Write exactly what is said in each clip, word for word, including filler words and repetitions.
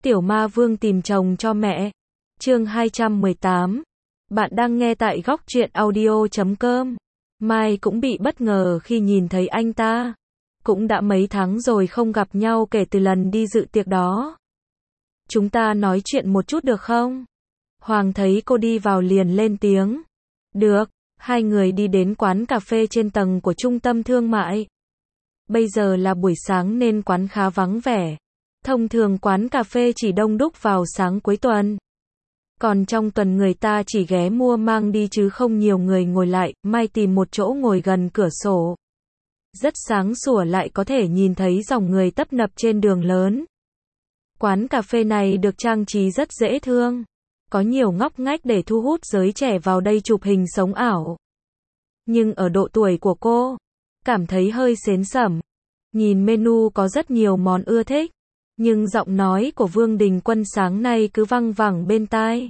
Tiểu Ma Vương tìm chồng cho mẹ. Chương hai trăm mười tám. Bạn đang nghe tại góc truyện audio chấm com. Mai cũng bị bất ngờ khi nhìn thấy anh ta. Cũng đã mấy tháng rồi không gặp nhau kể từ lần đi dự tiệc đó. Chúng ta nói chuyện một chút được không? Hoàng thấy cô đi vào liền lên tiếng. Được. Hai người đi đến quán cà phê trên tầng của trung tâm thương mại. Bây giờ là buổi sáng nên quán khá vắng vẻ. Thông thường quán cà phê chỉ đông đúc vào sáng cuối tuần. Còn trong tuần người ta chỉ ghé mua mang đi chứ không nhiều người ngồi lại. Mai tìm một chỗ ngồi gần cửa sổ. Rất sáng sủa lại có thể nhìn thấy dòng người tấp nập trên đường lớn. Quán cà phê này được trang trí rất dễ thương. Có nhiều ngóc ngách để thu hút giới trẻ vào đây chụp hình sống ảo. Nhưng ở độ tuổi của cô, cảm thấy hơi sến sẩm. Nhìn menu có rất nhiều món ưa thích. Nhưng giọng nói của Vương Đình Quân sáng nay cứ văng vẳng bên tai.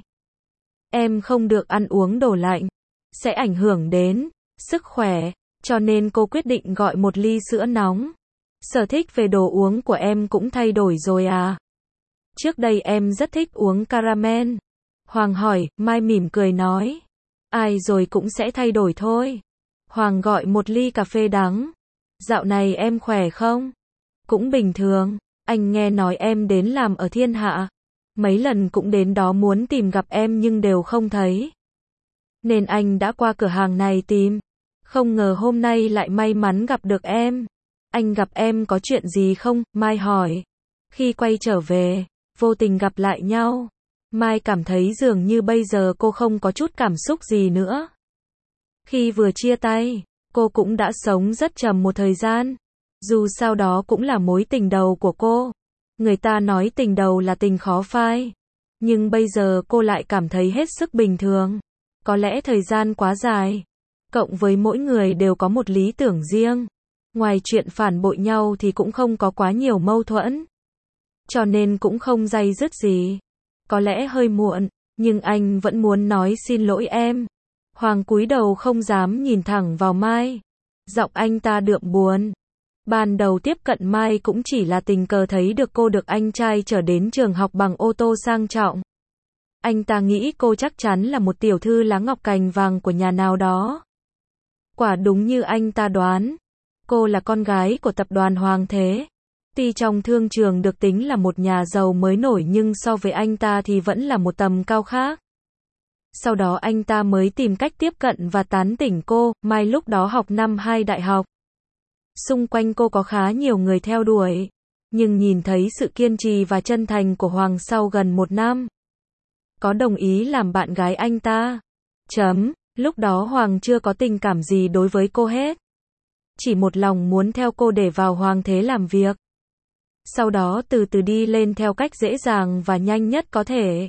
Em không được ăn uống đồ lạnh. Sẽ ảnh hưởng đến sức khỏe. Cho nên cô quyết định gọi một ly sữa nóng. Sở thích về đồ uống của em cũng thay đổi rồi à? Trước đây em rất thích uống caramel. Hoàng hỏi, Mai mỉm cười nói. Ai rồi cũng sẽ thay đổi thôi. Hoàng gọi một ly cà phê đắng. Dạo này em khỏe không? Cũng bình thường. Anh nghe nói em đến làm ở Thiên Hạ. Mấy lần cũng đến đó muốn tìm gặp em nhưng đều không thấy. Nên anh đã qua cửa hàng này tìm. Không ngờ hôm nay lại may mắn gặp được em. Anh gặp em có chuyện gì không? Mai hỏi. Khi quay trở về, vô tình gặp lại nhau. Mai cảm thấy dường như bây giờ cô không có chút cảm xúc gì nữa. Khi vừa chia tay, cô cũng đã sống rất trầm một thời gian. Dù sao đó cũng là mối tình đầu của cô. Người ta nói tình đầu là tình khó phai. Nhưng bây giờ cô lại cảm thấy hết sức bình thường. Có lẽ thời gian quá dài. Cộng với mỗi người đều có một lý tưởng riêng. Ngoài chuyện phản bội nhau thì cũng không có quá nhiều mâu thuẫn. Cho nên cũng không day dứt gì. Có lẽ hơi muộn, nhưng anh vẫn muốn nói xin lỗi em. Hoàng cúi đầu không dám nhìn thẳng vào Mai. Giọng anh ta đượm buồn. Ban đầu tiếp cận Mai cũng chỉ là tình cờ thấy được cô được anh trai chở đến trường học bằng ô tô sang trọng. Anh ta nghĩ cô chắc chắn là một tiểu thư lá ngọc cành vàng của nhà nào đó. Quả đúng như anh ta đoán. Cô là con gái của tập đoàn Hoàng Thế. Tuy trong thương trường được tính là một nhà giàu mới nổi nhưng so với anh ta thì vẫn là một tầm cao khác. Sau đó anh ta mới tìm cách tiếp cận và tán tỉnh cô. Mai lúc đó học năm hai đại học. Xung quanh cô có khá nhiều người theo đuổi. Nhưng nhìn thấy sự kiên trì và chân thành của Hoàng sau gần một năm. Có đồng ý làm bạn gái anh ta. Chấm. Lúc đó Hoàng chưa có tình cảm gì đối với cô hết. Chỉ một lòng muốn theo cô để vào Hoàng Thế làm việc. Sau đó từ từ đi lên theo cách dễ dàng và nhanh nhất có thể.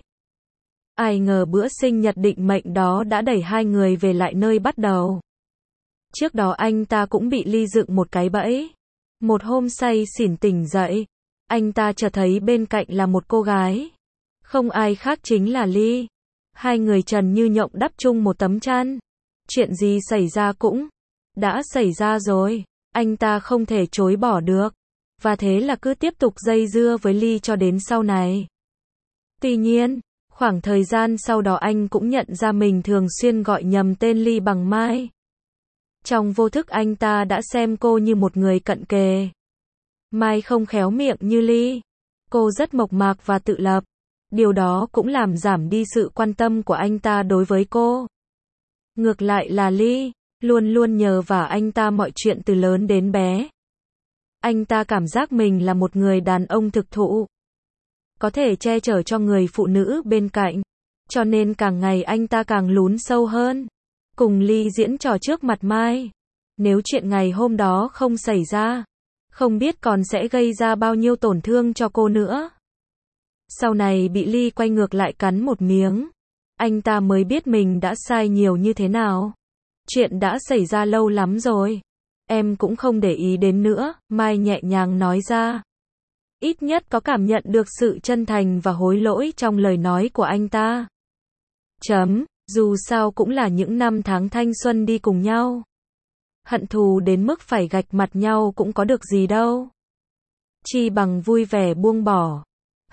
Ai ngờ bữa sinh nhật định mệnh đó đã đẩy hai người về lại nơi bắt đầu. Trước đó anh ta cũng bị Ly dựng một cái bẫy. Một hôm say xỉn tỉnh dậy, anh ta chợt thấy bên cạnh là một cô gái. Không ai khác chính là Ly. Hai người trần như nhộng đắp chung một tấm chăn. Chuyện gì xảy ra cũng đã xảy ra rồi. Anh ta không thể chối bỏ được. Và thế là cứ tiếp tục dây dưa với Ly cho đến sau này. Tuy nhiên, khoảng thời gian sau đó anh cũng nhận ra mình thường xuyên gọi nhầm tên Ly bằng Mai. Trong vô thức anh ta đã xem cô như một người cận kề. Mai không khéo miệng như Ly. Cô rất mộc mạc và tự lập. Điều đó cũng làm giảm đi sự quan tâm của anh ta đối với cô. Ngược lại là Ly, luôn luôn nhờ vả anh ta mọi chuyện từ lớn đến bé. Anh ta cảm giác mình là một người đàn ông thực thụ. Có thể che chở cho người phụ nữ bên cạnh. Cho nên càng ngày anh ta càng lún sâu hơn. Cùng Ly diễn trò trước mặt Mai. Nếu chuyện ngày hôm đó không xảy ra, không biết còn sẽ gây ra bao nhiêu tổn thương cho cô nữa. Sau này bị Ly quay ngược lại cắn một miếng. Anh ta mới biết mình đã sai nhiều như thế nào. Chuyện đã xảy ra lâu lắm rồi. Em cũng không để ý đến nữa, Mai nhẹ nhàng nói ra. Ít nhất có cảm nhận được sự chân thành và hối lỗi trong lời nói của anh ta. Chấm, dù sao cũng là những năm tháng thanh xuân đi cùng nhau. Hận thù đến mức phải gạch mặt nhau cũng có được gì đâu. Chi bằng vui vẻ buông bỏ.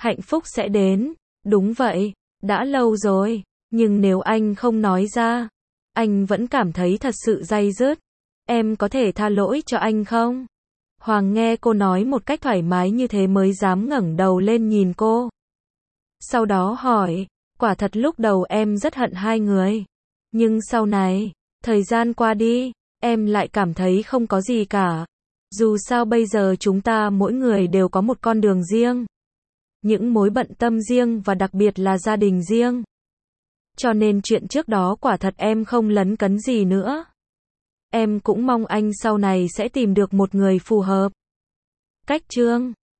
hạnh phúc sẽ đến. Đúng vậy, đã lâu rồi, nhưng nếu anh không nói ra, anh vẫn cảm thấy thật sự day dứt. Em có thể tha lỗi cho anh không? Hoàng nghe cô nói một cách thoải mái như thế mới dám ngẩng đầu lên nhìn cô. Sau đó hỏi, quả thật lúc đầu em rất hận hai người. Nhưng sau này, thời gian qua đi, em lại cảm thấy không có gì cả. Dù sao bây giờ chúng ta mỗi người đều có một con đường riêng. Những mối bận tâm riêng và đặc biệt là gia đình riêng. Cho nên chuyện trước đó quả thật em không lấn cấn gì nữa. Em cũng mong anh sau này sẽ tìm được một người phù hợp. Cách chương